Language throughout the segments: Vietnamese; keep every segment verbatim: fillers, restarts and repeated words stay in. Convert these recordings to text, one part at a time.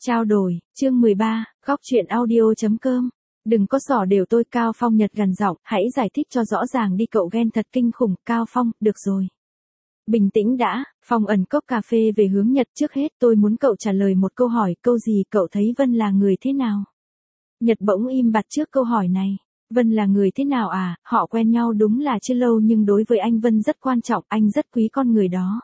Trao đổi, chương mười ba, góc truyện audio.com. Đừng có xỏ đều tôi. Cao Phong Nhật gằn giọng, hãy giải thích cho rõ ràng đi, cậu ghen thật kinh khủng. Cao Phong, được rồi. Bình tĩnh đã. Phong ẩn cốc cà phê về hướng Nhật. Trước hết tôi muốn cậu trả lời một câu hỏi. Câu gì? Cậu thấy Vân là người thế nào? Nhật bỗng im bặt trước câu hỏi này. Vân là người thế nào à? Họ quen nhau đúng là chưa lâu nhưng đối với anh Vân rất quan trọng, anh rất quý con người đó.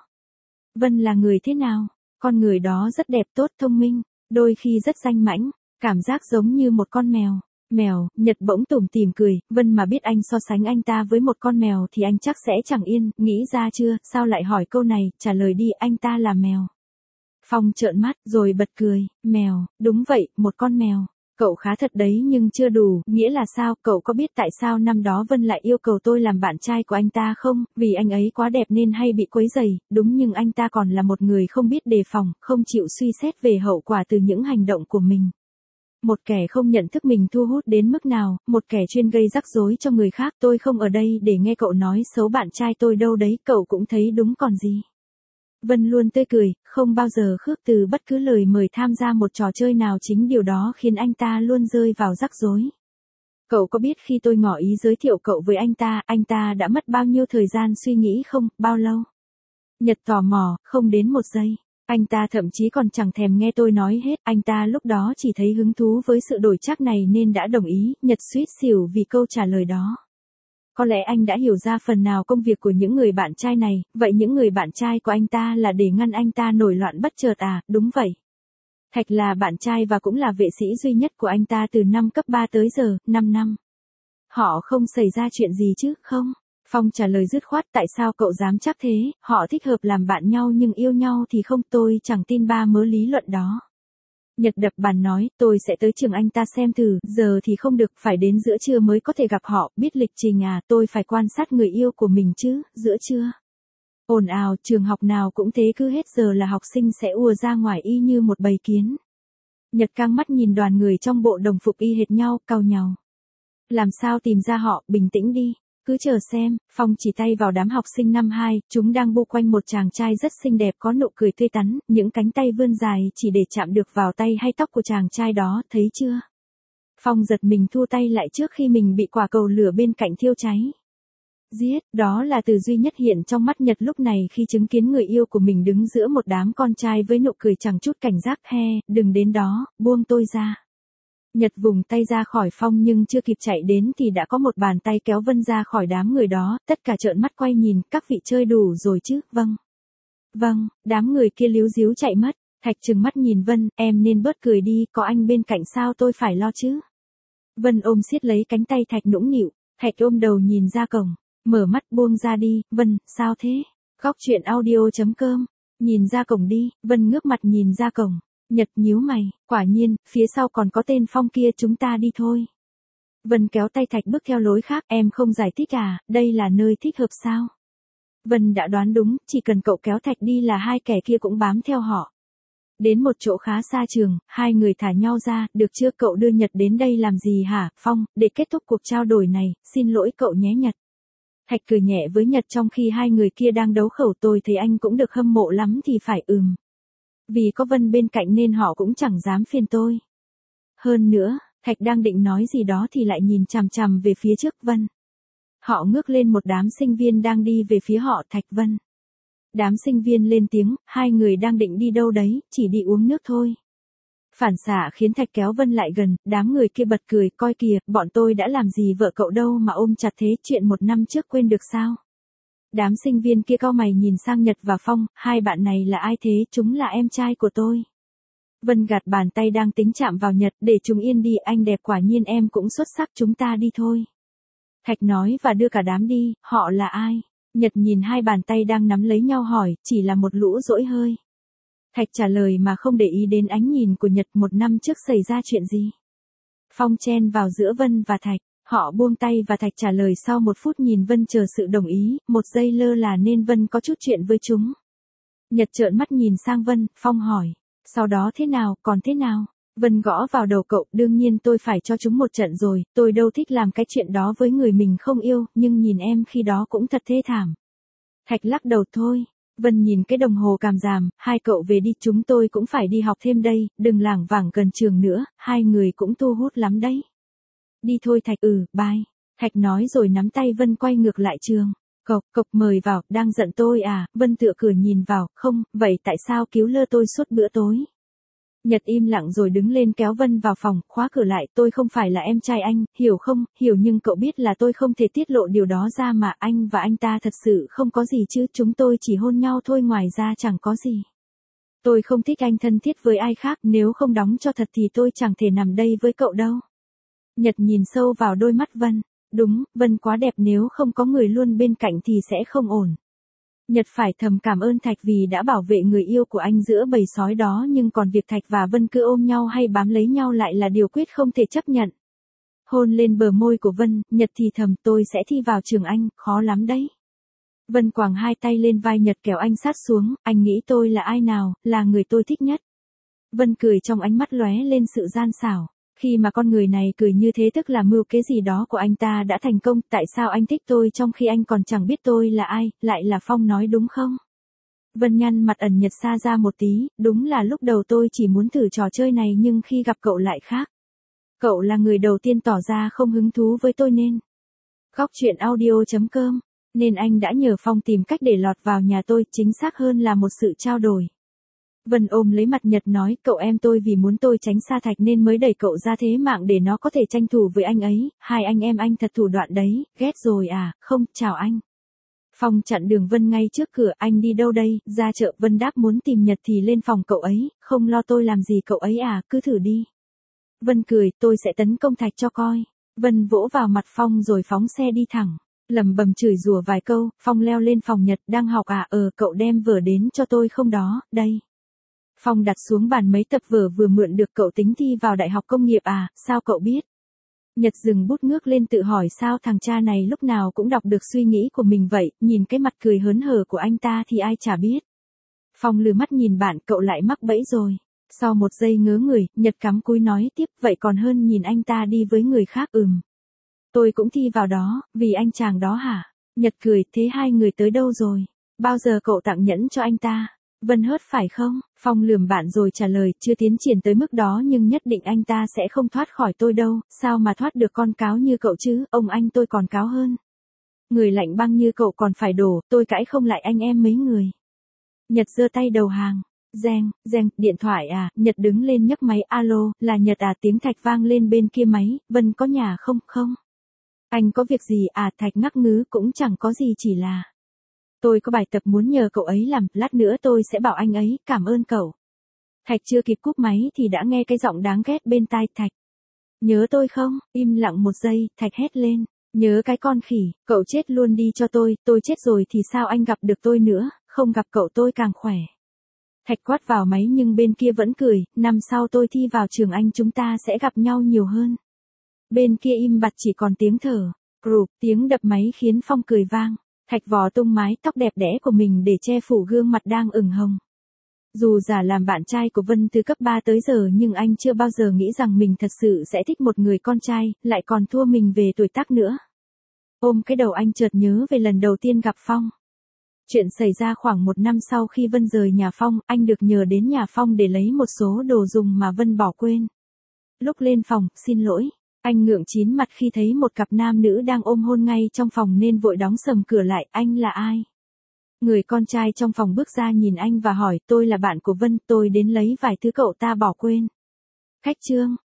Vân là người thế nào? Con người đó rất đẹp, tốt, thông minh, đôi khi rất danh mãnh, cảm giác giống như một con mèo. Mèo? Nhật bỗng tủm tỉm cười, Vân mà biết anh so sánh anh ta với một con mèo thì anh chắc sẽ chẳng yên, nghĩ ra chưa? Sao lại hỏi câu này? Trả lời đi, anh ta là mèo. Phong trợn mắt rồi bật cười, mèo? Đúng vậy, một con mèo. Cậu khá thật đấy nhưng chưa đủ, nghĩa là sao? Cậu có biết tại sao năm đó Vân lại yêu cầu tôi làm bạn trai của anh ta không? Vì anh ấy quá đẹp nên hay bị quấy rầy, đúng, nhưng anh ta còn là một người không biết đề phòng, không chịu suy xét về hậu quả từ những hành động của mình. Một kẻ không nhận thức mình thu hút đến mức nào, một kẻ chuyên gây rắc rối cho người khác. Tôi không ở đây để nghe cậu nói xấu bạn trai tôi đâu đấy, cậu cũng thấy đúng còn gì. Vân luôn tươi cười, không bao giờ khước từ bất cứ lời mời tham gia một trò chơi nào, chính điều đó khiến anh ta luôn rơi vào rắc rối. Cậu có biết khi tôi ngỏ ý giới thiệu cậu với anh ta, anh ta đã mất bao nhiêu thời gian suy nghĩ không? Bao lâu? Nhật tò mò, không đến một giây. Anh ta thậm chí còn chẳng thèm nghe tôi nói hết, anh ta lúc đó chỉ thấy hứng thú với sự đổi trác này nên đã đồng ý. Nhật suýt xỉu vì câu trả lời đó. Có lẽ anh đã hiểu ra phần nào công việc của những người bạn trai này, vậy những người bạn trai của anh ta là để ngăn anh ta nổi loạn bất chợt à? Đúng vậy. Thạch là bạn trai và cũng là vệ sĩ duy nhất của anh ta từ năm cấp ba tới giờ, năm năm. Họ không xảy ra chuyện gì chứ, không? Phong trả lời dứt khoát, tại sao cậu dám chắc thế? Họ thích hợp làm bạn nhau nhưng yêu nhau thì không, tôi chẳng tin ba mớ lý luận đó. Nhật đập bàn nói, tôi sẽ tới trường anh ta xem thử, giờ thì không được, phải đến giữa trưa mới có thể gặp họ, biết lịch trình à? Tôi phải quan sát người yêu của mình chứ, giữa trưa. Ồn ào, trường học nào cũng thế, cứ hết giờ là học sinh sẽ ùa ra ngoài y như một bầy kiến. Nhật căng mắt nhìn đoàn người trong bộ đồng phục y hệt nhau, cau nhàu. Làm sao tìm ra họ? Bình tĩnh đi, cứ chờ xem. Phong chỉ tay vào đám học sinh năm hai, chúng đang bu quanh một chàng trai rất xinh đẹp có nụ cười tươi tắn, những cánh tay vươn dài chỉ để chạm được vào tay hay tóc của chàng trai đó, thấy chưa? Phong giật mình thu tay lại trước khi mình bị quả cầu lửa bên cạnh thiêu cháy. Giết, đó là từ duy nhất hiện trong mắt Nhật lúc này khi chứng kiến người yêu của mình đứng giữa một đám con trai với nụ cười chẳng chút cảnh giác. He, đừng đến đó, buông tôi ra. Nhật vùng tay ra khỏi Phong nhưng chưa kịp chạy đến thì đã có một bàn tay kéo Vân ra khỏi đám người đó, tất cả trợn mắt quay nhìn, các vị chơi đủ rồi chứ? Vâng. Vâng, đám người kia líu díu chạy mất. Thạch trừng mắt nhìn Vân, em nên bớt cười đi, có anh bên cạnh sao tôi phải lo chứ? Vân ôm siết lấy cánh tay Thạch nũng nịu, Thạch ôm đầu nhìn ra cổng, mở mắt, buông ra đi. Vân, sao thế? Góc truyện audio.com, nhìn ra cổng đi. Vân ngước mặt nhìn ra cổng. Nhật nhíu mày, quả nhiên, phía sau còn có tên Phong kia, chúng ta đi thôi. Vân kéo tay Thạch bước theo lối khác, em không giải thích à, đây là nơi thích hợp sao? Vân đã đoán đúng, chỉ cần cậu kéo Thạch đi là hai kẻ kia cũng bám theo họ. Đến một chỗ khá xa trường, hai người thả nhau ra, được chưa, cậu đưa Nhật đến đây làm gì hả? Phong, để kết thúc cuộc trao đổi này, xin lỗi cậu nhé Nhật. Thạch cười nhẹ với Nhật trong khi hai người kia đang đấu khẩu, tôi thấy anh cũng được hâm mộ lắm thì phải, ừm. Vì có Vân bên cạnh nên họ cũng chẳng dám phiền tôi. Hơn nữa, Thạch đang định nói gì đó thì lại nhìn chằm chằm về phía trước Vân. Họ ngước lên một đám sinh viên đang đi về phía họ. Thạch, Vân. Đám sinh viên lên tiếng, hai người đang định đi đâu đấy? Chỉ đi uống nước thôi. Phản xạ khiến Thạch kéo Vân lại gần, đám người kia bật cười, coi kìa, bọn tôi đã làm gì vợ cậu đâu mà ôm chặt thế, chuyện một năm trước quên được sao? Đám sinh viên kia cau mày nhìn sang Nhật và Phong, hai bạn này là ai thế? Chúng là em trai của tôi. Vân gạt bàn tay đang tính chạm vào Nhật, để chúng yên đi, anh đẹp quả nhiên, em cũng xuất sắc, chúng ta đi thôi. Thạch nói và đưa cả đám đi. Họ là ai? Nhật nhìn hai bàn tay đang nắm lấy nhau hỏi, chỉ là một lũ dỗi hơi. Thạch trả lời mà không để ý đến ánh nhìn của Nhật. Một năm trước xảy ra chuyện gì? Phong chen vào giữa Vân và Thạch. Họ buông tay và Thạch trả lời sau một phút nhìn Vân chờ sự đồng ý, một giây lơ là nên Vân có chút chuyện với chúng. Nhật trợn mắt nhìn sang Vân, Phong hỏi, sau đó thế nào, còn thế nào? Vân gõ vào đầu cậu, đương nhiên tôi phải cho chúng một trận rồi, tôi đâu thích làm cái chuyện đó với người mình không yêu, nhưng nhìn em khi đó cũng thật thê thảm. Thạch lắc đầu thôi. Vân nhìn cái đồng hồ cảm giảm, hai cậu về đi, chúng tôi cũng phải đi học thêm đây, đừng lảng vảng gần trường nữa, hai người cũng thu hút lắm đấy. Đi thôi Thạch, ừ, bye. Thạch nói rồi nắm tay Vân quay ngược lại trường. Cộc, cộc mời vào, đang giận tôi à, Vân tựa cửa nhìn vào, không, vậy tại sao cứu lơ tôi suốt bữa tối? Nhật im lặng rồi đứng lên kéo Vân vào phòng, khóa cửa lại, tôi không phải là em trai anh, hiểu không, hiểu nhưng cậu biết là tôi không thể tiết lộ điều đó ra mà anh và anh ta thật sự không có gì chứ, chúng tôi chỉ hôn nhau thôi ngoài ra chẳng có gì. Tôi không thích anh thân thiết với ai khác, nếu không đóng cho thật thì tôi chẳng thể nằm đây với cậu đâu. Nhật nhìn sâu vào đôi mắt Vân, đúng, Vân quá đẹp nếu không có người luôn bên cạnh thì sẽ không ổn. Nhật phải thầm cảm ơn Thạch vì đã bảo vệ người yêu của anh giữa bầy sói đó, nhưng còn việc Thạch và Vân cứ ôm nhau hay bám lấy nhau lại là điều quyết không thể chấp nhận. Hôn lên bờ môi của Vân, Nhật thì thầm, tôi sẽ thi vào trường anh, khó lắm đấy. Vân quàng hai tay lên vai Nhật kéo anh sát xuống, anh nghĩ tôi là ai nào, là người tôi thích nhất. Vân cười trong ánh mắt lóe lên sự gian xảo. Khi mà con người này cười như thế tức là mưu kế gì đó của anh ta đã thành công, tại sao anh thích tôi trong khi anh còn chẳng biết tôi là ai, lại là Phong nói đúng không? Vân nhăn mặt ẩn Nhật xa ra một tí, đúng là lúc đầu tôi chỉ muốn thử trò chơi này nhưng khi gặp cậu lại khác. Cậu là người đầu tiên tỏ ra không hứng thú với tôi nên. Góc truyện audio chấm com, nên anh đã nhờ Phong tìm cách để lọt vào nhà tôi, chính xác hơn là một sự trao đổi. Vân ôm lấy mặt Nhật nói, cậu em tôi vì muốn tôi tránh xa Thạch nên mới đẩy cậu ra thế mạng để nó có thể tranh thủ với anh ấy, hai anh em anh thật thủ đoạn đấy, ghét rồi à, không, chào anh. Phong chặn đường Vân ngay trước cửa, anh đi đâu đây, ra chợ. Vân đáp muốn tìm Nhật thì lên phòng cậu ấy, không lo tôi làm gì cậu ấy à, cứ thử đi. Vân cười, tôi sẽ tấn công Thạch cho coi. Vân vỗ vào mặt Phong rồi phóng xe đi thẳng. Lầm bầm chửi rủa vài câu, Phong leo lên phòng Nhật, đang học à, ờ cậu đem vở đến cho tôi không đó, đây. Phong đặt xuống bàn mấy tập vở vừa mượn được, cậu tính thi vào đại học công nghiệp à, sao cậu biết? Nhật dừng bút ngước lên tự hỏi sao thằng cha này lúc nào cũng đọc được suy nghĩ của mình vậy, nhìn cái mặt cười hớn hở của anh ta thì ai chả biết. Phong lừa mắt nhìn bạn, cậu lại mắc bẫy rồi. Sau một giây ngớ người, Nhật cắm cúi nói tiếp, vậy còn hơn nhìn anh ta đi với người khác. Ừm. Tôi cũng thi vào đó, vì anh chàng đó hả? Nhật cười, thế hai người tới đâu rồi? Bao giờ cậu tặng nhẫn cho anh ta? Vân hớt phải không? Phong lườm bạn rồi trả lời, chưa tiến triển tới mức đó nhưng nhất định anh ta sẽ không thoát khỏi tôi đâu, sao mà thoát được con cáo như cậu chứ, ông anh tôi còn cáo hơn. Người lạnh băng như cậu còn phải đổ, tôi cãi không lại anh em mấy người. Nhật giơ tay đầu hàng. Reng, reng, điện thoại à, Nhật đứng lên nhấc máy, alo, là Nhật à, tiếng Thạch vang lên bên kia máy, Vân có nhà không, không? Anh có việc gì à, Thạch ngắc ngứ, cũng chẳng có gì chỉ là. Tôi có bài tập muốn nhờ cậu ấy làm, lát nữa tôi sẽ bảo anh ấy, cảm ơn cậu. Thạch chưa kịp cúp máy thì đã nghe cái giọng đáng ghét bên tai, Thạch. Nhớ tôi không? Im lặng một giây, Thạch hét lên. Nhớ cái con khỉ, cậu chết luôn đi cho tôi, tôi chết rồi thì sao anh gặp được tôi nữa, không gặp cậu tôi càng khỏe. Thạch quát vào máy nhưng bên kia vẫn cười, năm sau tôi thi vào trường anh chúng ta sẽ gặp nhau nhiều hơn. Bên kia im bặt chỉ còn tiếng thở, group, tiếng đập máy khiến Phong cười vang. Thạch vò tung mái tóc đẹp đẽ của mình để che phủ gương mặt đang ửng hồng. Dù giả làm bạn trai của Vân từ cấp ba tới giờ nhưng anh chưa bao giờ nghĩ rằng mình thật sự sẽ thích một người con trai, lại còn thua mình về tuổi tác nữa. Ôm cái đầu anh chợt nhớ về lần đầu tiên gặp Phong. Chuyện xảy ra khoảng một năm sau khi Vân rời nhà Phong, anh được nhờ đến nhà Phong để lấy một số đồ dùng mà Vân bỏ quên. Lúc lên phòng, xin lỗi. Anh ngượng chín mặt khi thấy một cặp nam nữ đang ôm hôn ngay trong phòng nên vội đóng sầm cửa lại, anh là ai? Người con trai trong phòng bước ra nhìn anh và hỏi, tôi là bạn của Vân, tôi đến lấy vài thứ cậu ta bỏ quên. Khách trương,